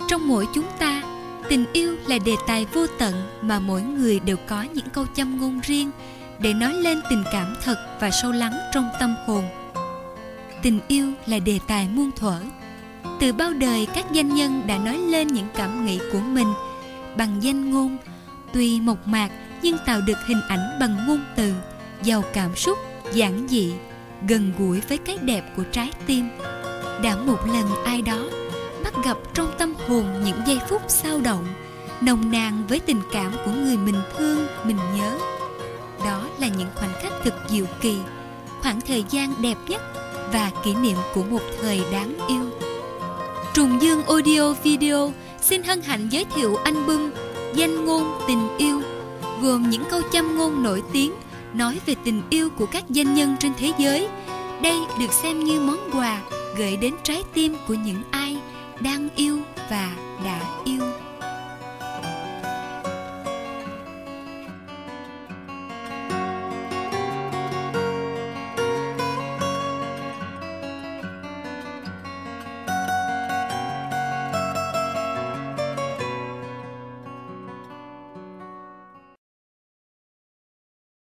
Trong mỗi chúng ta, tình yêu là đề tài vô tận mà mỗi người đều có những câu châm ngôn riêng để nói lên tình cảm thật và sâu lắng trong tâm hồn. Tình yêu là đề tài muôn thuở. Từ bao đời các danh nhân đã nói lên những cảm nghĩ của mình bằng danh ngôn, tuy mộc mạc nhưng tạo được hình ảnh bằng ngôn từ, giàu cảm xúc, giản dị, gần gũi với cái đẹp của trái tim. Đã một lần ai đó bắt gặp trong tâm hồn những giây phút xao động, nồng nàn với tình cảm của người mình thương, mình nhớ. Đó là những khoảnh khắc cực diệu kỳ, khoảng thời gian đẹp nhất và kỷ niệm của một thời đáng yêu. Trùng Dương Audio Video xin hân hạnh giới thiệu album Danh ngôn tình yêu, gồm những câu châm ngôn nổi tiếng nói về tình yêu của các danh nhân trên thế giới. Đây được xem như món quà gửi đến trái tim của những ai đang yêu và đã yêu.